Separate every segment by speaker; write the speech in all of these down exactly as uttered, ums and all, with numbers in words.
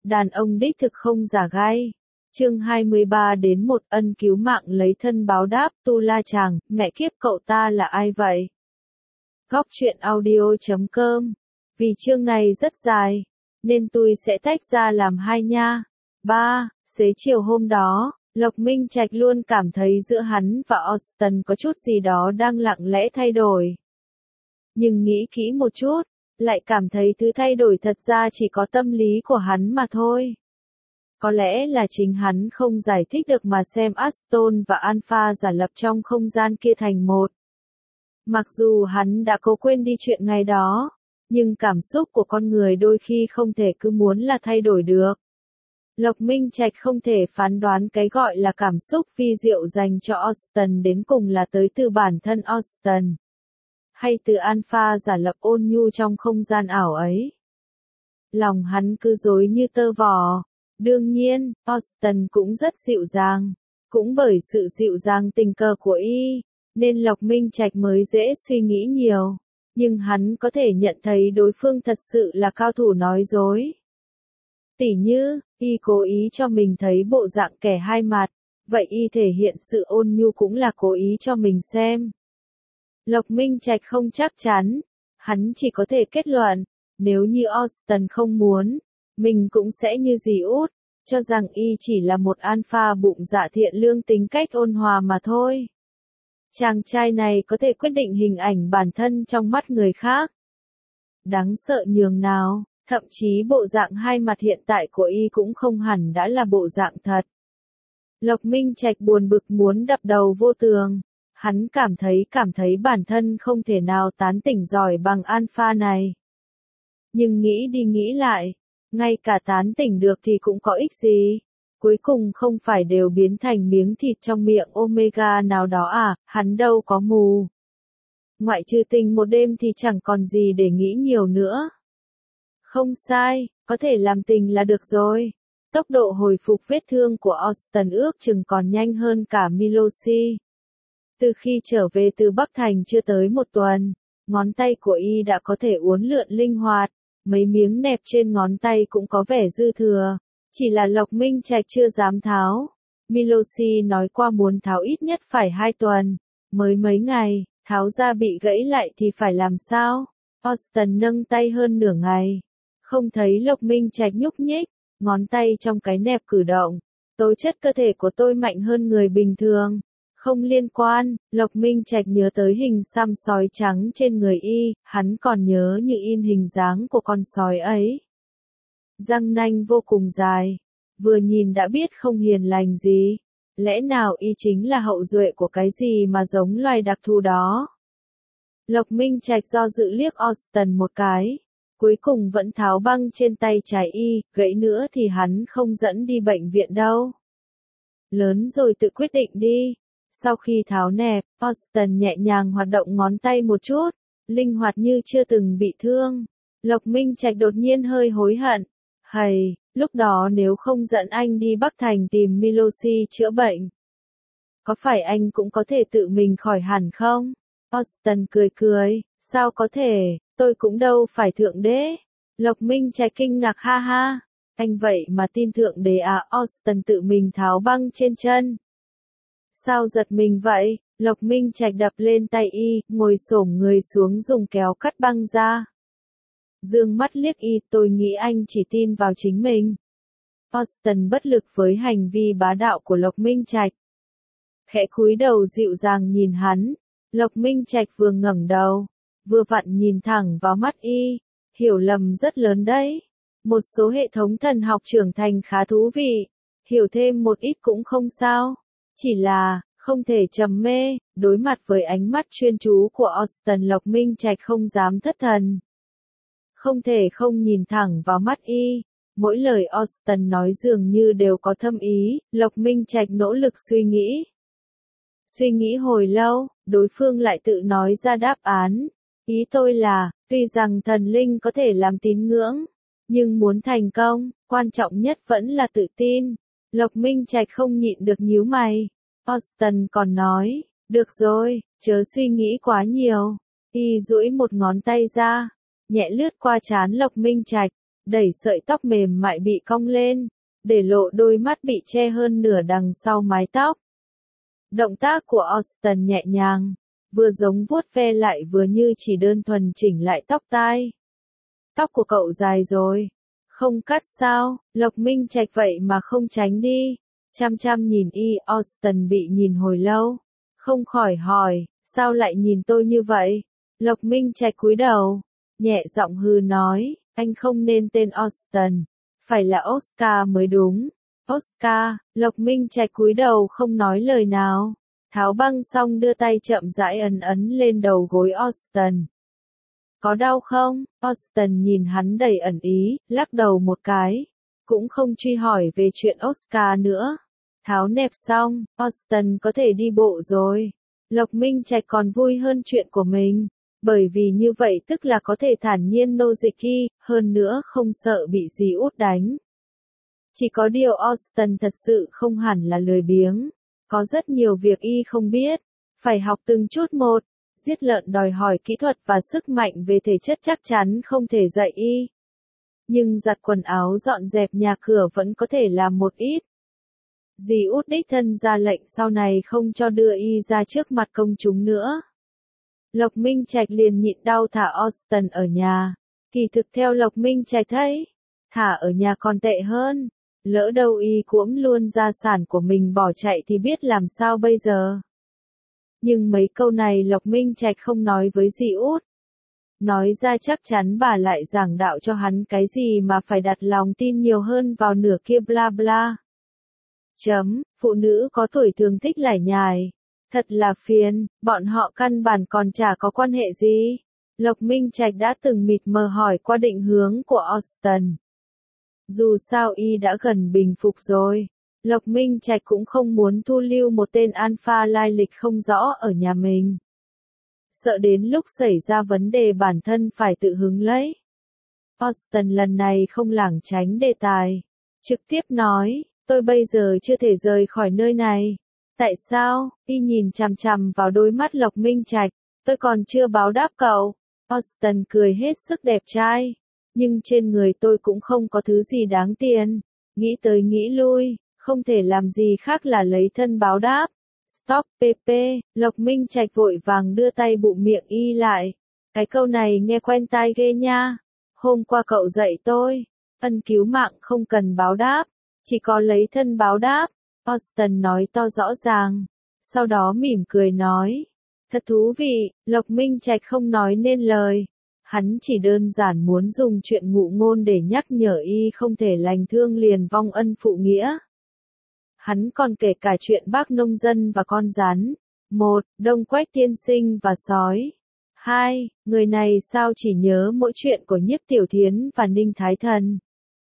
Speaker 1: Đàn ông đích thực không giả gai. Chương hai mươi ba đến một ân cứu mạng lấy thân báo đáp. Tu La Chàng, mẹ kiếp cậu ta là ai vậy? Góc truyện audio chấm com. Vì chương này rất dài, nên tôi sẽ tách ra làm hai nha. ba. Xế chiều hôm đó, Lộc Minh Trạch luôn cảm thấy giữa hắn và Austin có chút gì đó đang lặng lẽ thay đổi. Nhưng nghĩ kỹ một chút, lại cảm thấy thứ thay đổi thật ra chỉ có tâm lý của hắn mà thôi. Có lẽ là chính hắn không giải thích được mà xem Aston và Alpha giả lập trong không gian kia thành một. Mặc dù hắn đã cố quên đi chuyện ngày đó, nhưng cảm xúc của con người đôi khi không thể cứ muốn là thay đổi được. Lộc Minh Trạch không thể phán đoán cái gọi là cảm xúc vi diệu dành cho Austin đến cùng là tới từ bản thân Austin, hay từ Alpha giả lập ôn nhu trong không gian ảo ấy. Lòng hắn cứ rối như tơ vò. Đương nhiên, Austin cũng rất dịu dàng. Cũng bởi sự dịu dàng tình cờ của y, nên Lộc Minh Trạch mới dễ suy nghĩ nhiều. Nhưng hắn có thể nhận thấy đối phương thật sự là cao thủ nói dối. Tỉ như, y cố ý cho mình thấy bộ dạng kẻ hai mặt, vậy y thể hiện sự ôn nhu cũng là cố ý cho mình xem. Lộc Minh Trạch không chắc chắn, hắn chỉ có thể kết luận, nếu như Austin không muốn, mình cũng sẽ như dì út, cho rằng y chỉ là một alpha bụng dạ thiện lương tính cách ôn hòa mà thôi. Chàng trai này có thể quyết định hình ảnh bản thân trong mắt người khác. Đáng sợ nhường nào, thậm chí bộ dạng hai mặt hiện tại của y cũng không hẳn đã là bộ dạng thật. Lộc Minh Trạch buồn bực muốn đập đầu vô tường. Hắn cảm thấy cảm thấy bản thân không thể nào tán tỉnh giỏi bằng alpha này. Nhưng nghĩ đi nghĩ lại, ngay cả tán tỉnh được thì cũng có ích gì. Cuối cùng không phải đều biến thành miếng thịt trong miệng Omega nào đó à, hắn đâu có mù. Ngoại trừ tình một đêm thì chẳng còn gì để nghĩ nhiều nữa. Không sai, có thể làm tình là được rồi. Tốc độ hồi phục vết thương của Austin ước chừng còn nhanh hơn cả Milosi. Từ khi trở về từ Bắc Thành chưa tới một tuần, ngón tay của y đã có thể uốn lượn linh hoạt, mấy miếng nẹp trên ngón tay cũng có vẻ dư thừa, chỉ là Lộc Minh Trạch chưa dám tháo. Milosi nói qua muốn tháo ít nhất phải hai tuần, mới mấy ngày, tháo ra bị gãy lại thì phải làm sao? Austin nâng tay hơn nửa ngày, không thấy Lộc Minh Trạch nhúc nhích, ngón tay trong cái nẹp cử động, tố chất cơ thể của tôi mạnh hơn người bình thường. Không liên quan, Lộc Minh Trạch nhớ tới hình xăm sói trắng trên người y, hắn còn nhớ như in hình dáng của con sói ấy. Răng nanh vô cùng dài, vừa nhìn đã biết không hiền lành gì, lẽ nào y chính là hậu duệ của cái gì mà giống loài đặc thù đó. Lộc Minh Trạch do dự liếc Austin một cái, cuối cùng vẫn tháo băng trên tay trái y, gãy nữa thì hắn không dẫn đi bệnh viện đâu. Lớn rồi tự quyết định đi. Sau khi tháo nẹp, Austin nhẹ nhàng hoạt động ngón tay một chút, linh hoạt như chưa từng bị thương. Lộc Minh Trạch đột nhiên hơi hối hận. Hầy, lúc đó nếu không dẫn anh đi Bắc Thành tìm Milosi chữa bệnh, có phải anh cũng có thể tự mình khỏi hẳn không? Austin cười cười, sao có thể, tôi cũng đâu phải thượng đế. Lộc Minh Trạch kinh ngạc ha ha, anh vậy mà tin thượng đế à? Austin tự mình tháo băng trên chân. Sao giật mình vậy? Lộc Minh Trạch đập lên tay y, ngồi xổm người xuống dùng kéo cắt băng ra. Dương mắt liếc y, tôi nghĩ anh chỉ tin vào chính mình. Austin bất lực với hành vi bá đạo của Lộc Minh Trạch. Khẽ cúi đầu dịu dàng nhìn hắn, Lộc Minh Trạch vừa ngẩng đầu, vừa vặn nhìn thẳng vào mắt y, hiểu lầm rất lớn đấy. Một số hệ thống thần học trưởng thành khá thú vị, hiểu thêm một ít cũng không sao. Chỉ là, không thể trầm mê, đối mặt với ánh mắt chuyên chú của Austin, Lộc Minh Trạch không dám thất thần. Không thể không nhìn thẳng vào mắt y, mỗi lời Austin nói dường như đều có thâm ý, Lộc Minh Trạch nỗ lực suy nghĩ. Suy nghĩ hồi lâu, đối phương lại tự nói ra đáp án. Ý tôi là, tuy rằng thần linh có thể làm tín ngưỡng, nhưng muốn thành công, quan trọng nhất vẫn là tự tin. Lộc Minh Trạch không nhịn được nhíu mày. Austin còn nói, được rồi, chớ suy nghĩ quá nhiều. Y duỗi một ngón tay ra, nhẹ lướt qua trán Lộc Minh Trạch, đẩy sợi tóc mềm mại bị cong lên, để lộ đôi mắt bị che hơn nửa đằng sau mái tóc. Động tác của Austen nhẹ nhàng, vừa giống vuốt ve lại vừa như chỉ đơn thuần chỉnh lại tóc tai. Tóc của cậu dài rồi, không cắt sao? Lộc Minh Trạch vậy mà không tránh đi. Chăm chăm nhìn y, Austen bị nhìn hồi lâu, không khỏi hỏi, sao lại nhìn tôi như vậy? Lộc Minh Trạch cúi đầu, nhẹ giọng hừ nói, anh không nên tên Austen, phải là Oscar mới đúng. Oscar. Lộc Minh Trạch cúi đầu không nói lời nào, tháo băng xong đưa tay chậm rãi ấn ấn lên đầu gối Austen. Có đau không? Austen nhìn hắn đầy ẩn ý, lắc đầu một cái, cũng không truy hỏi về chuyện Oscar nữa. Tháo nẹp xong, Austen có thể đi bộ rồi. Lộc Minh Trạch còn vui hơn chuyện của mình, bởi vì như vậy tức là có thể thản nhiên nô dịch y, hơn nữa không sợ bị dì út đánh. Chỉ có điều Austen thật sự không hẳn là lười biếng, có rất nhiều việc y không biết, phải học từng chút một. Giết lợn đòi hỏi kỹ thuật và sức mạnh về thể chất chắc chắn không thể dạy y. Nhưng giặt quần áo dọn dẹp nhà cửa vẫn có thể làm một ít. Dì út đích thân ra lệnh sau này không cho đưa y ra trước mặt công chúng nữa. Lộc Minh Trạch liền nhịn đau thả Austen ở nhà. Kỳ thực theo Lộc Minh Trạch thấy, thả ở nhà còn tệ hơn. Lỡ đâu y cuỗm luôn gia sản của mình bỏ chạy thì biết làm sao bây giờ. Nhưng mấy câu này Lộc Minh Trạch không nói với dì út. Nói ra chắc chắn bà lại giảng đạo cho hắn cái gì mà phải đặt lòng tin nhiều hơn vào nửa kia bla bla. Chấm, phụ nữ có tuổi thường thích lải nhải. Thật là phiền, bọn họ căn bản còn chả có quan hệ gì. Lộc Minh Trạch đã từng mịt mờ hỏi qua định hướng của Austen. Dù sao y đã gần bình phục rồi. Lộc Minh Trạch cũng không muốn thu lưu một tên alpha lai lịch không rõ ở nhà mình. Sợ đến lúc xảy ra vấn đề bản thân phải tự hứng lấy. Austen lần này không lảng tránh đề tài. Trực tiếp nói, tôi bây giờ chưa thể rời khỏi nơi này. Tại sao? Y nhìn chằm chằm vào đôi mắt Lộc Minh Trạch. Tôi còn chưa báo đáp cậu. Austen cười hết sức đẹp trai. Nhưng trên người tôi cũng không có thứ gì đáng tiền. Nghĩ tới nghĩ lui, không thể làm gì khác là lấy thân báo đáp. Stop pp, Lộc Minh Trạch vội vàng đưa tay bụm miệng y lại. Cái câu này nghe quen tai ghê nha. Hôm qua cậu dạy tôi, ân cứu mạng không cần báo đáp, chỉ có lấy thân báo đáp. Austen nói to rõ ràng, sau đó mỉm cười nói. Thật thú vị, Lộc Minh Trạch không nói nên lời. Hắn chỉ đơn giản muốn dùng chuyện ngụ ngôn để nhắc nhở y không thể lành thương liền vong ân phụ nghĩa. Hắn còn kể cả chuyện bác nông dân và con rắn. Một, Đông Quách tiên sinh và sói. Hai, người này sao chỉ nhớ mỗi chuyện của Nhiếp Tiểu Thiến và Ninh Thái Thần.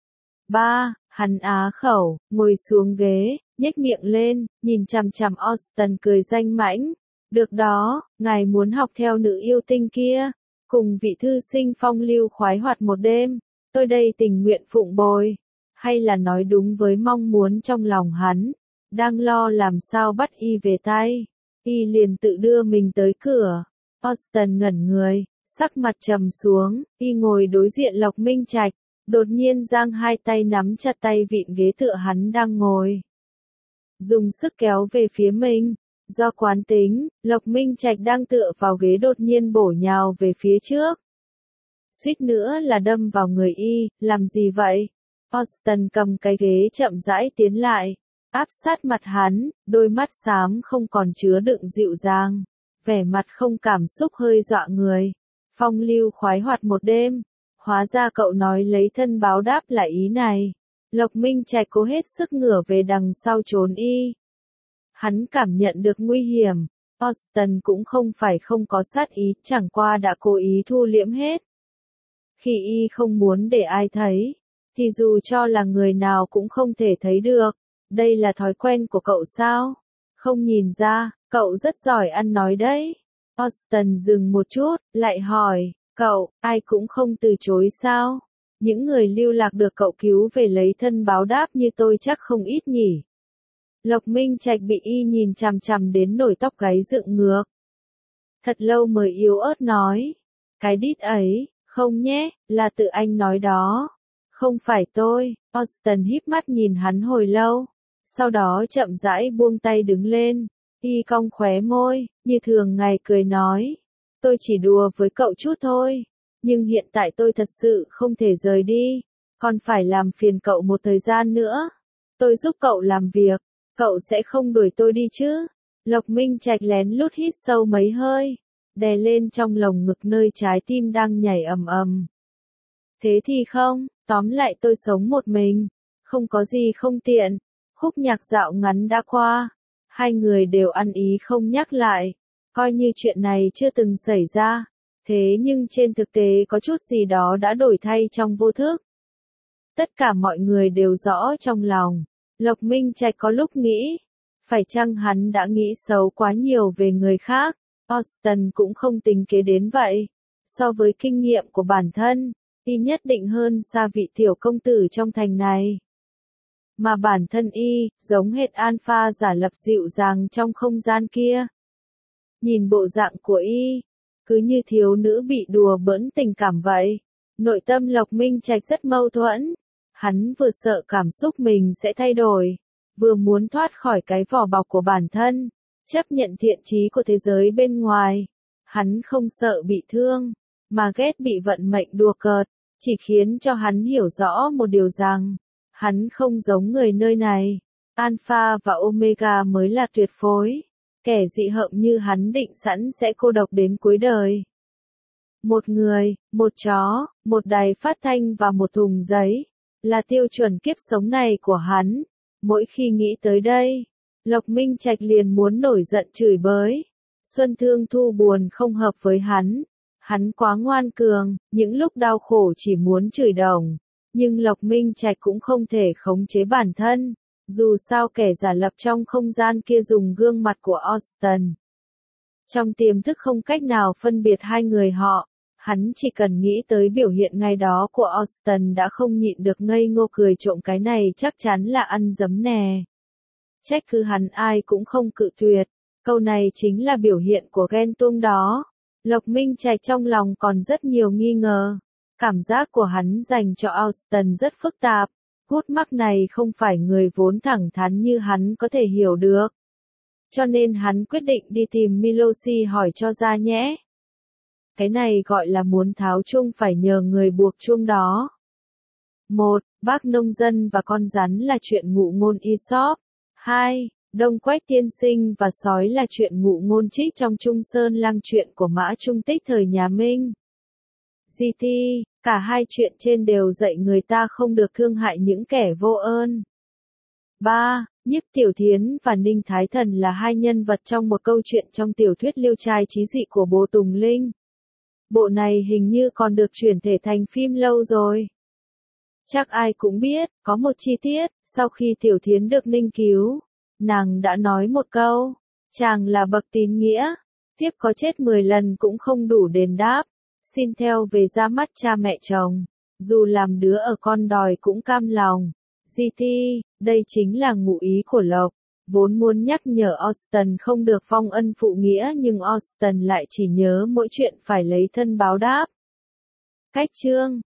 Speaker 1: Ba, hắn á khẩu, ngồi xuống ghế, nhếch miệng lên, nhìn chằm chằm Austen cười danh mãnh. Được đó, ngài muốn học theo nữ yêu tinh kia, cùng vị thư sinh phong lưu khoái hoạt một đêm, tôi đây tình nguyện phụng bồi. Hay là nói đúng với mong muốn trong lòng hắn, đang lo làm sao bắt y về tay, y liền tự đưa mình tới cửa. Austen ngẩn người, sắc mặt trầm xuống, y ngồi đối diện Lộc Minh Trạch, đột nhiên giang hai tay nắm chặt tay vịn ghế tựa hắn đang ngồi. Dùng sức kéo về phía mình, do quán tính, Lộc Minh Trạch đang tựa vào ghế đột nhiên bổ nhào về phía trước. Suýt nữa là đâm vào người y, làm gì vậy? Austen cầm cái ghế chậm rãi tiến lại, áp sát mặt hắn, đôi mắt xám không còn chứa đựng dịu dàng, vẻ mặt không cảm xúc hơi dọa người. Phong lưu khoái hoạt một đêm, hóa ra cậu nói lấy thân báo đáp là ý này. Lộc Minh Trạch cố hết sức ngửa về đằng sau trốn y. Hắn cảm nhận được nguy hiểm, Austen cũng không phải không có sát ý, chẳng qua đã cố ý thu liễm hết. Khi y không muốn để ai thấy, thì dù cho là người nào cũng không thể thấy được. Đây là thói quen của cậu sao? Không nhìn ra, cậu rất giỏi ăn nói đấy. Austen dừng một chút, lại hỏi, cậu, ai cũng không từ chối sao? Những người lưu lạc được cậu cứu về lấy thân báo đáp như tôi chắc không ít nhỉ. Lộc Minh Trạch bị y nhìn chằm chằm đến nổi tóc gáy dựng ngược. Thật lâu mới yếu ớt nói, cái đít ấy, không nhé, là tự anh nói đó. Không phải tôi, Austin híp mắt nhìn hắn hồi lâu. Sau đó chậm rãi buông tay đứng lên. Y cong khóe môi, như thường ngày cười nói. Tôi chỉ đùa với cậu chút thôi. Nhưng hiện tại tôi thật sự không thể rời đi. Còn phải làm phiền cậu một thời gian nữa. Tôi giúp cậu làm việc. Cậu sẽ không đuổi tôi đi chứ? Lộc Minh Trạch lén lút hít sâu mấy hơi. Đè lên trong lồng ngực nơi trái tim đang nhảy ầm ầm. Thế thì không, tóm lại tôi sống một mình. Không có gì không tiện. Khúc nhạc dạo ngắn đã qua. Hai người đều ăn ý không nhắc lại. Coi như chuyện này chưa từng xảy ra. Thế nhưng trên thực tế có chút gì đó đã đổi thay trong vô thức. Tất cả mọi người đều rõ trong lòng. Lộc Minh Trạch có lúc nghĩ. Phải chăng hắn đã nghĩ xấu quá nhiều về người khác? Austin cũng không tính kế đến vậy. So với kinh nghiệm của bản thân, y nhất định hơn xa vị tiểu công tử trong thành này. Mà bản thân y, giống hệt alpha giả lập dịu dàng trong không gian kia. Nhìn bộ dạng của y, cứ như thiếu nữ bị đùa bỡn tình cảm vậy. Nội tâm Lộc Minh Trạch rất mâu thuẫn. Hắn vừa sợ cảm xúc mình sẽ thay đổi, vừa muốn thoát khỏi cái vỏ bọc của bản thân, chấp nhận thiện chí của thế giới bên ngoài. Hắn không sợ bị thương, mà ghét bị vận mệnh đùa cợt, chỉ khiến cho hắn hiểu rõ một điều rằng, hắn không giống người nơi này. Alpha và Omega mới là tuyệt phối. Kẻ dị hợm như hắn định sẵn sẽ cô độc đến cuối đời. Một người, một chó, một đài phát thanh và một thùng giấy, là tiêu chuẩn kiếp sống này của hắn. Mỗi khi nghĩ tới đây, Lộc Minh Trạch liền muốn nổi giận chửi bới. Xuân Thương Thu buồn không hợp với hắn. Hắn quá ngoan cường, những lúc đau khổ chỉ muốn chửi đồng. Nhưng Lộc Minh Trạch cũng không thể khống chế bản thân. Dù sao kẻ giả lập trong không gian kia dùng gương mặt của Austin. Trong tiềm thức không cách nào phân biệt hai người họ. Hắn chỉ cần nghĩ tới biểu hiện ngày đó của Austin đã không nhịn được ngây ngô cười trộm, cái này chắc chắn là ăn dấm nè. Trách cứ hắn ai cũng không cự tuyệt. Câu này chính là biểu hiện của ghen tuông đó. Lộc Minh Trạch trong lòng còn rất nhiều nghi ngờ. Cảm giác của hắn dành cho Austin rất phức tạp. Gút mắc này không phải người vốn thẳng thắn như hắn có thể hiểu được. Cho nên hắn quyết định đi tìm Miloshi hỏi cho ra nhé. Cái này gọi là muốn tháo chuông phải nhờ người buộc chuông đó. một. Bác nông dân và con rắn là chuyện ngụ ngôn Aesop. hai. Đông Quách tiên sinh và sói là chuyện ngụ ngôn trích trong Trung Sơn Lăng, chuyện của Mã Trung Tích thời nhà Minh. giê tê, cả hai chuyện trên đều dạy người ta không được thương hại những kẻ vô ơn. ba. Nhiếp Tiểu Thiến và Ninh Thái Thần là hai nhân vật trong một câu chuyện trong tiểu thuyết Liêu Trai Chí Dị của Bố Tùng Linh. Bộ này hình như còn được chuyển thể thành phim lâu rồi. Chắc ai cũng biết, có một chi tiết, sau khi Tiểu Thiến được Ninh cứu, nàng đã nói một câu, chàng là bậc tín nghĩa, tiếp có chết mười lần cũng không đủ đền đáp, xin theo về ra mắt cha mẹ chồng, dù làm đứa ở con đòi cũng cam lòng. giê tê, đây chính là ngụ ý của Lộc. Vốn muốn nhắc nhở Austin không được vong ân phụ nghĩa, nhưng Austin lại chỉ nhớ mỗi chuyện phải lấy thân báo đáp. Cách chương